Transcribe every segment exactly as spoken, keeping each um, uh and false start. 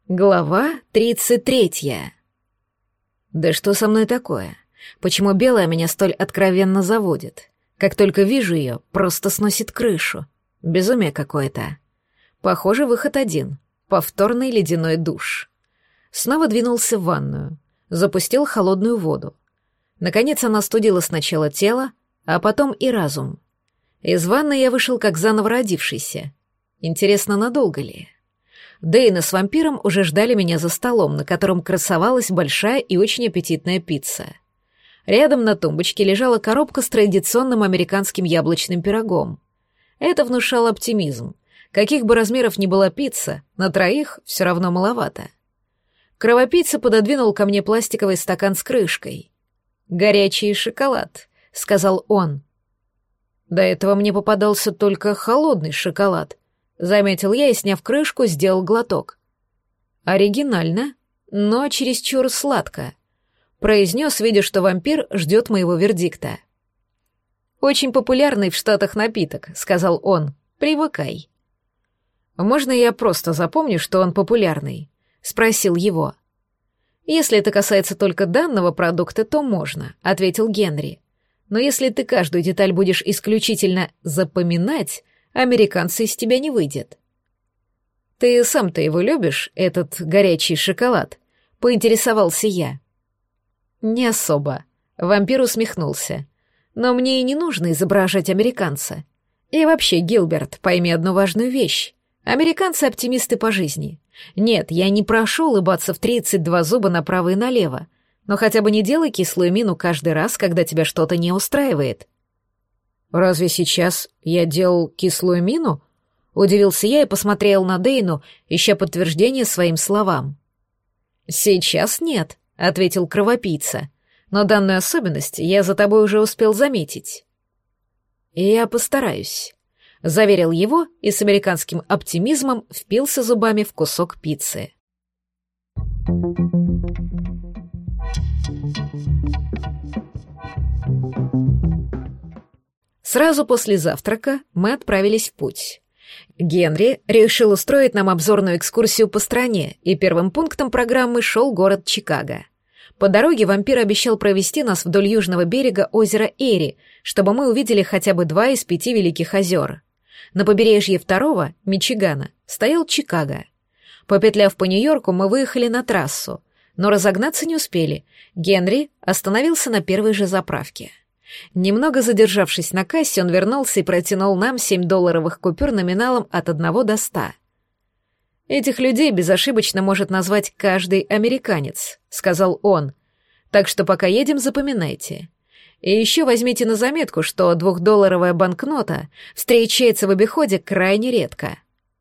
Глава тридцать третья. Да что со мной такое? Почему белая меня столь откровенно заводит? Как только вижу ее, просто сносит крышу. Безумие какое-то. Похоже, выход один. Повторный ледяной душ. Снова двинулся в ванную. Запустил холодную воду. Наконец она остудила сначала тело, а потом и разум. Из ванны я вышел как заново родившийся. Интересно, надолго ли? Дэйна с вампиром уже ждали меня за столом, на котором красовалась большая и очень аппетитная пицца. Рядом на тумбочке лежала коробка с традиционным американским яблочным пирогом. Это внушало оптимизм. Каких бы размеров ни была пицца, на троих все равно маловато. Кровопийца пододвинул ко мне пластиковый стакан с крышкой. «Горячий шоколад», — сказал он. До этого мне попадался только холодный шоколад, — заметил я и, сняв крышку, сделал глоток. «Оригинально, но чересчур сладко», — произнес, видя, что вампир ждет моего вердикта. «Очень популярный в Штатах напиток», — сказал он. «Привыкай». «Можно я просто запомню, что он популярный?» — спросил его. «Если это касается только данного продукта, то можно», — ответил Генри. «Но если ты каждую деталь будешь исключительно запоминать, американца из тебя не выйдет». «Ты сам-то его любишь, этот горячий шоколад?» — поинтересовался я. «Не особо», — вампир усмехнулся. «Но мне и не нужно изображать американца. И вообще, Гилберт, пойми одну важную вещь. Американцы — оптимисты по жизни. Нет, я не прошу улыбаться в тридцать два зуба направо и налево, но хотя бы не делай кислую мину каждый раз, когда тебя что-то не устраивает». «Разве сейчас я делал кислую мину?» — удивился я и посмотрел на Дейну, ища подтверждение своим словам. «Сейчас нет», — ответил кровопийца, «но данную особенность я за тобой уже успел заметить». «Я постараюсь», — заверил его и с американским оптимизмом впился зубами в кусок пиццы. Сразу после завтрака мы отправились в путь. Генри решил устроить нам обзорную экскурсию по стране, и первым пунктом программы шел город Чикаго. По дороге вампир обещал провести нас вдоль южного берега озера Эри, чтобы мы увидели хотя бы два из пяти великих озер. На побережье второго, Мичигана, стоял Чикаго. Попетляв по Нью-Йорку, мы выехали на трассу, но разогнаться не успели. Генри остановился на первой же заправке. Немного задержавшись на кассе, он вернулся и протянул нам семь долларовых купюр номиналом от одного до ста. «Этих людей безошибочно может назвать каждый американец», — сказал он. «Так что пока едем, запоминайте. И еще возьмите на заметку, что двухдолларовая банкнота встречается в обиходе крайне редко».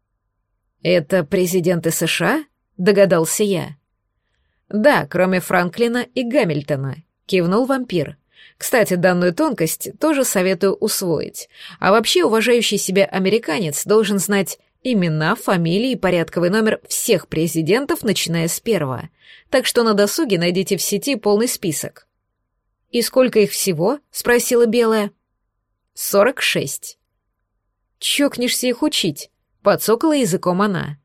«Это президенты США?» — догадался я. «Да, кроме Франклина и Гамильтона», — кивнул вампир. «Кстати, данную тонкость тоже советую усвоить. А вообще, уважающий себя американец должен знать имена, фамилии и порядковый номер всех президентов, начиная с первого. Так что на досуге найдите в сети полный список». «И сколько их всего?» — спросила Белая. «Сорок шесть». «Чокнешься их учить», — подсокала языком она.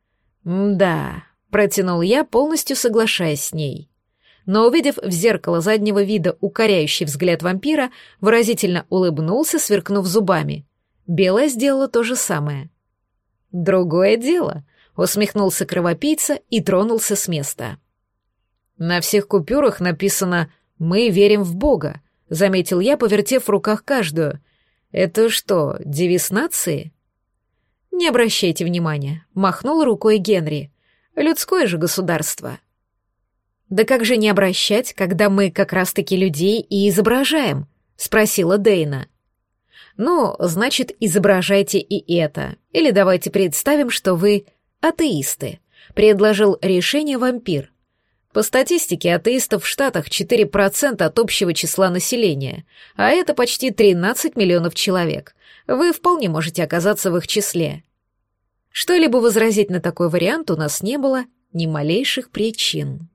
«Да», — протянул я, полностью соглашаясь с ней. Но, увидев в зеркало заднего вида укоряющий взгляд вампира, выразительно улыбнулся, сверкнув зубами. Белая сделала то же самое. «Другое дело», — усмехнулся кровопийца и тронулся с места. «На всех купюрах написано «Мы верим в Бога», — заметил я, повертев в руках каждую. «Это что, девиз нации?» «Не обращайте внимания», — махнул рукой Генри. «Людское же государство». «Да как же не обращать, когда мы как раз-таки людей и изображаем?» — спросила Дейна. «Ну, значит, изображайте и это. Или давайте представим, что вы атеисты», — предложил решение вампир. «По статистике атеистов в Штатах четыре процента от общего числа населения, а это почти тринадцать миллионов человек. Вы вполне можете оказаться в их числе». Что-либо возразить на такой вариант у нас не было ни малейших причин.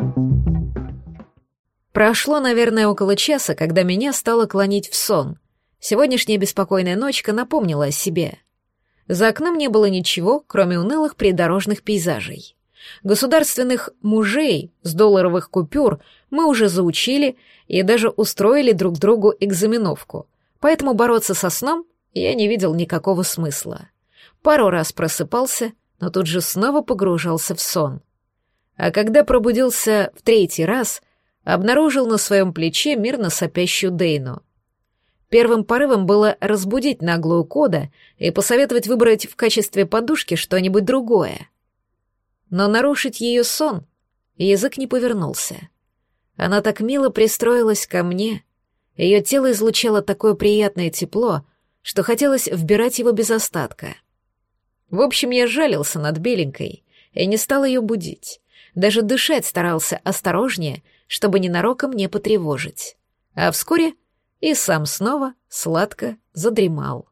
Прошло, наверное, около часа, когда меня стало клонить в сон. Сегодняшняя беспокойная ночка напомнила о себе. За окном не было ничего, кроме унылых придорожных пейзажей. Государственных мужей с долларовых купюр мы уже заучили и даже устроили друг другу экзаменовку, поэтому бороться со сном я не видел никакого смысла. Пару раз просыпался, но тут же снова погружался в сон. А когда пробудился в третий раз, обнаружил на своем плече мирно сопящую Дейну. Первым порывом было разбудить наглую Кода и посоветовать выбрать в качестве подушки что-нибудь другое. Но нарушить ее сон язык не повернулся. Она так мило пристроилась ко мне, ее тело излучало такое приятное тепло, что хотелось вбирать его без остатка. В общем, я жалился над беленькой и не стал ее будить. Даже дышать старался осторожнее, чтобы ненароком не потревожить. А вскоре и сам снова сладко задремал.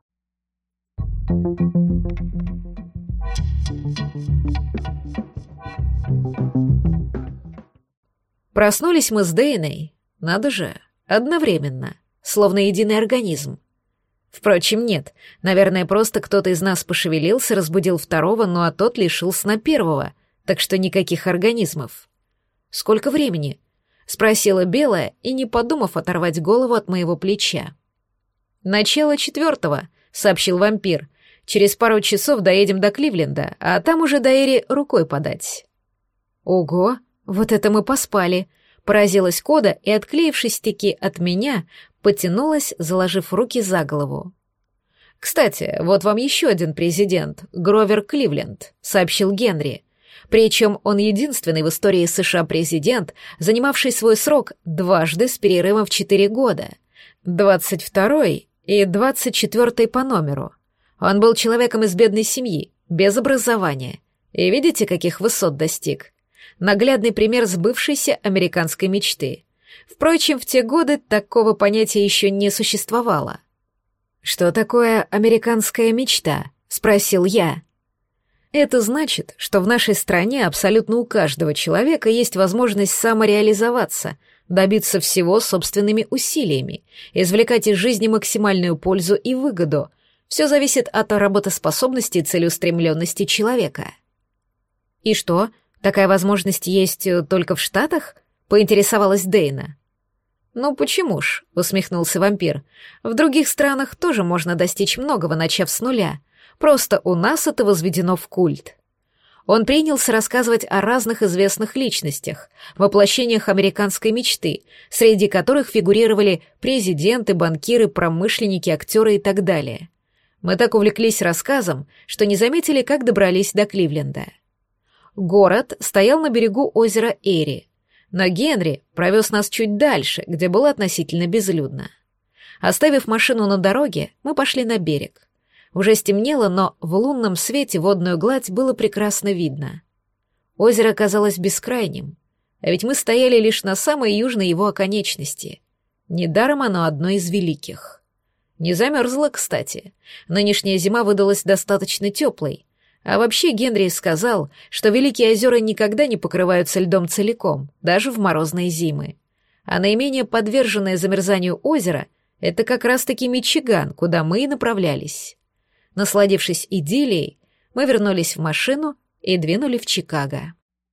Проснулись мы с Дейной, надо же, одновременно, словно единый организм. Впрочем, нет, наверное, просто кто-то из нас пошевелился, разбудил второго, ну а тот лишил сна первого, так что никаких организмов. «Сколько времени?» — спросила Белая и, не подумав, оторвать голову от моего плеча. «Начало четвертого», — сообщил вампир. «Через пару часов доедем до Кливленда, а там уже до Эри рукой подать». «Ого, вот это мы поспали», — поразилась Кода и, отклеившись-таки от меня, потянулась, заложив руки за голову. «Кстати, вот вам еще один президент, Гровер Кливленд», — сообщил Генри. Причем он единственный в истории США президент, занимавший свой срок дважды с перерывом в четыре года. двадцать второй и двадцать четвертый по номеру. Он был человеком из бедной семьи, без образования. И видите, каких высот достиг? Наглядный пример сбывшейся американской мечты. Впрочем, в те годы такого понятия еще не существовало. «Что такое американская мечта?» — спросил я. Это значит, что в нашей стране абсолютно у каждого человека есть возможность самореализоваться, добиться всего собственными усилиями, извлекать из жизни максимальную пользу и выгоду. Все зависит от работоспособности и целеустремленности человека. «И что, такая возможность есть только в Штатах?» — поинтересовалась Дейна. «Ну почему ж?» — усмехнулся вампир. «В других странах тоже можно достичь многого, начав с нуля. Просто у нас это возведено в культ». Он принялся рассказывать о разных известных личностях, воплощениях американской мечты, среди которых фигурировали президенты, банкиры, промышленники, актеры и так далее. Мы так увлеклись рассказом, что не заметили, как добрались до Кливленда. Город стоял на берегу озера Эри, но Генри провез нас чуть дальше, где было относительно безлюдно. Оставив машину на дороге, мы пошли на берег. Уже стемнело, но в лунном свете водную гладь было прекрасно видно. Озеро казалось бескрайним, а ведь мы стояли лишь на самой южной его оконечности. Недаром оно одно из великих. Не замерзло, кстати. Нынешняя зима выдалась достаточно теплой. А вообще Генри сказал, что Великие озера никогда не покрываются льдом целиком, даже в морозные зимы. А наименее подверженное замерзанию озеро — это как раз-таки Мичиган, куда мы и направлялись. Насладившись идиллией, мы вернулись в машину и двинули в Чикаго.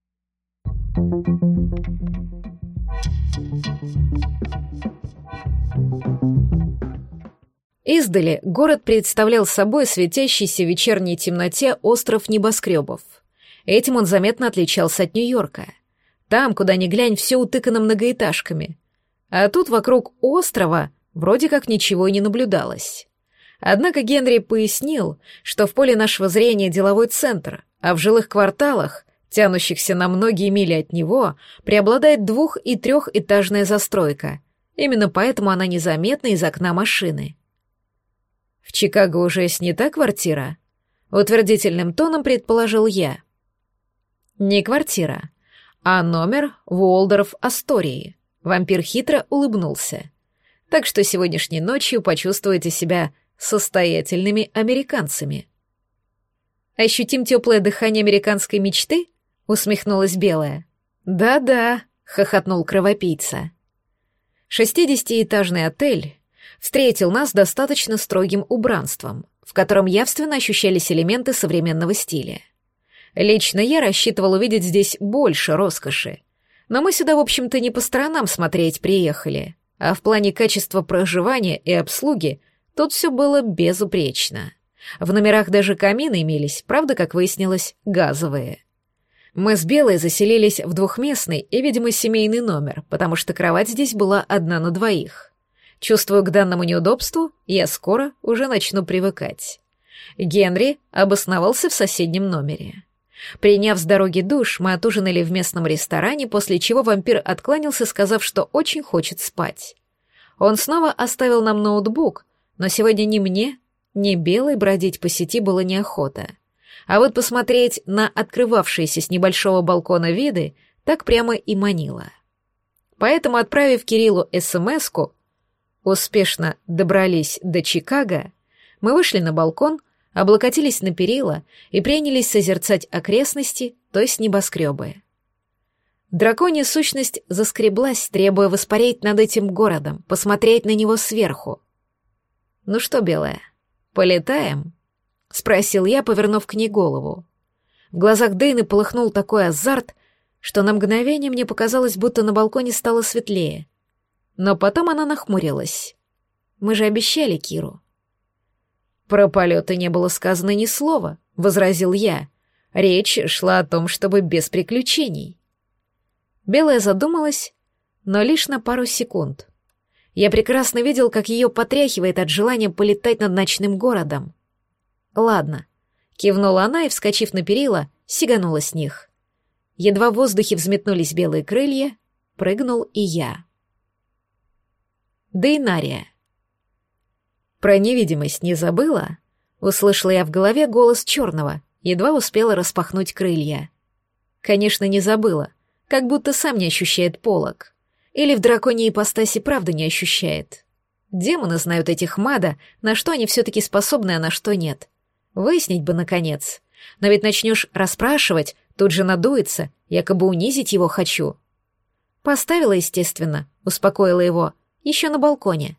Издали город представлял собой светящийся в вечерней темноте остров небоскребов. Этим он заметно отличался от Нью-Йорка. Там, куда ни глянь, все утыкано многоэтажками. А тут вокруг острова вроде как ничего и не наблюдалось. Однако Генри пояснил, что в поле нашего зрения деловой центр, а в жилых кварталах, тянущихся на многие мили от него, преобладает двух- и трехэтажная застройка. Именно поэтому она незаметна из окна машины. «В Чикаго уже снята квартира?» — утвердительным тоном предположил я. «Не квартира, а номер в Уолдорф-Астории», — вампир хитро улыбнулся. «Так что сегодняшней ночью почувствуете себя состоятельными американцами». «Ощутим теплое дыхание американской мечты?» — усмехнулась Белая. «Да-да», — хохотнул кровопийца. Шестидесятиэтажный отель встретил нас достаточно строгим убранством, в котором явственно ощущались элементы современного стиля. Лично я рассчитывал увидеть здесь больше роскоши, но мы сюда, в общем-то, не по сторонам смотреть приехали, а в плане качества проживания и обслуги тут все было безупречно. В номерах даже камины имелись, правда, как выяснилось, газовые. Мы с Белой заселились в двухместный и, видимо, семейный номер, потому что кровать здесь была одна на двоих. Чувствую, к данному неудобству я скоро уже начну привыкать. Генри обосновался в соседнем номере. Приняв с дороги душ, мы отужинали в местном ресторане, после чего вампир откланялся, сказав, что очень хочет спать. Он снова оставил нам ноутбук, но сегодня ни мне, ни Белой бродить по сети было неохота. А вот посмотреть на открывавшиеся с небольшого балкона виды так прямо и манило. Поэтому, отправив Кириллу эс-эм-эску, успешно добрались до Чикаго, мы вышли на балкон, облокотились на перила и принялись созерцать окрестности, то есть небоскребы. Драконья сущность заскреблась, требуя воспарить над этим городом, посмотреть на него сверху. «Ну что, Белая, полетаем?» — спросил я, повернув к ней голову. В глазах Дейны полыхнул такой азарт, что на мгновение мне показалось, будто на балконе стало светлее. Но потом она нахмурилась. «Мы же обещали Киру». «Про полеты не было сказано ни слова», — возразил я. «Речь шла о том, чтобы без приключений». Белая задумалась, но лишь на пару секунд. Я прекрасно видел, как ее потряхивает от желания полетать над ночным городом. «Ладно», — кивнула она и, вскочив на перила, сиганула с них. Едва в воздухе взметнулись белые крылья, прыгнул и я. Дейнария. «Про невидимость не забыла?» — услышала я в голове голос черного, едва успела распахнуть крылья. Конечно, не забыла, как будто сам не ощущает полог. Или в драконьей ипостаси правда не ощущает. Демоны знают этих мада, на что они все-таки способны, а на что нет. Выяснить бы, наконец. Но ведь начнешь расспрашивать, тут же надуется, якобы унизить его хочу. Поставила, естественно, успокоила его, еще на балконе.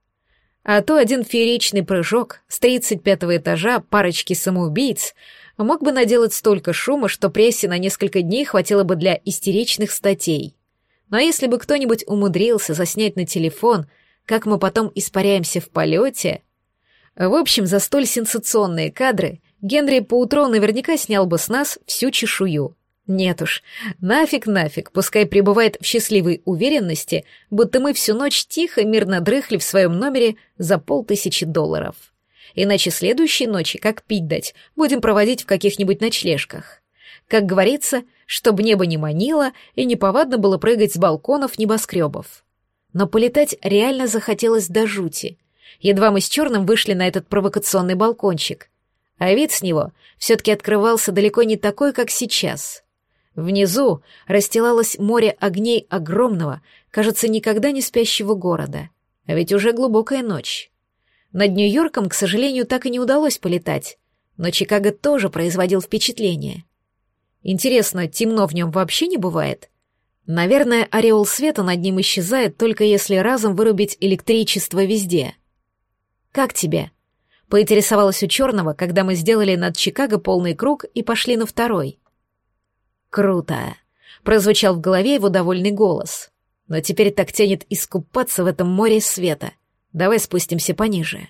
А то один фееричный прыжок с тридцать пятого этажа парочки самоубийц мог бы наделать столько шума, что прессе на несколько дней хватило бы для истеричных статей. Но если бы кто-нибудь умудрился заснять на телефон, как мы потом испаряемся в полете... В общем, за столь сенсационные кадры Генри поутру наверняка снял бы с нас всю чешую. Нет уж, нафиг-нафиг, пускай пребывает в счастливой уверенности, будто мы всю ночь тихо, мирно дрыхли в своем номере за полтысячи долларов. Иначе следующие ночи, как пить дать, будем проводить в каких-нибудь ночлежках. Как говорится, чтоб небо не манило и неповадно было прыгать с балконов небоскребов. Но полетать реально захотелось до жути. Едва мы с Черным вышли на этот провокационный балкончик. А вид с него все-таки открывался далеко не такой, как сейчас. Внизу расстилалось море огней огромного, кажется, никогда не спящего города. А ведь уже глубокая ночь. Над Нью-Йорком, к сожалению, так и не удалось полетать, но Чикаго тоже производил впечатление. Интересно, темно в нем вообще не бывает? Наверное, ореол света над ним исчезает, только если разом вырубить электричество везде. «Как тебе?» — поинтересовалась у Черного, когда мы сделали над Чикаго полный круг и пошли на второй. «Круто!» — прозвучал в голове его довольный голос. «Но теперь так тянет искупаться в этом море света. Давай спустимся пониже».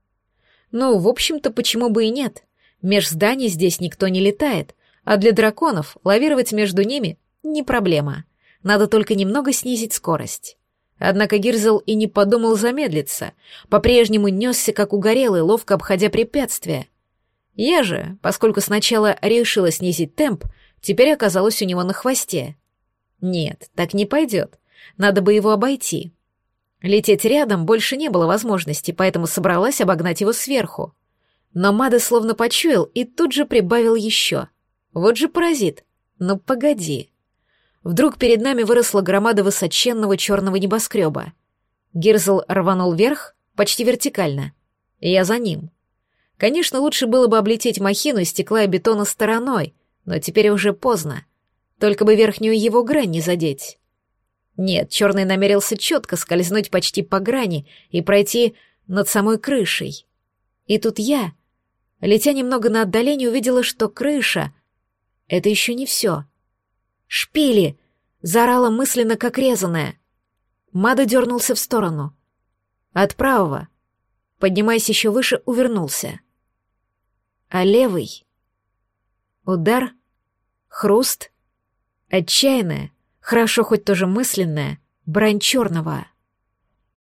Ну, в общем-то, почему бы и нет? Меж зданий здесь никто не летает, а для драконов лавировать между ними не проблема. Надо только немного снизить скорость. Однако Гирзл и не подумал замедлиться, по-прежнему несся как угорелый, ловко обходя препятствия. Я же, поскольку сначала решила снизить темп, теперь оказалась у него на хвосте. Нет, так не пойдет, надо бы его обойти. Лететь рядом больше не было возможности, поэтому собралась обогнать его сверху. Но Мада словно почуял и тут же прибавил еще. Вот же паразит. Ну погоди. Вдруг перед нами выросла громада высоченного черного небоскреба. Гирзл рванул вверх, почти вертикально. Я за ним. Конечно, лучше было бы облететь махину из стекла и бетона стороной, но теперь уже поздно. Только бы верхнюю его грань не задеть. Нет, черный намерился четко скользнуть почти по грани и пройти над самой крышей. И тут я, летя немного на отдалении, увидела, что крыша — это еще не все. «Шпили!» — заорала мысленно, как резаная. Мада дернулся в сторону. От правого, поднимаясь еще выше, увернулся. А левый... Удар, хруст, отчаянная, хорошо хоть тоже мысленная, брань черного.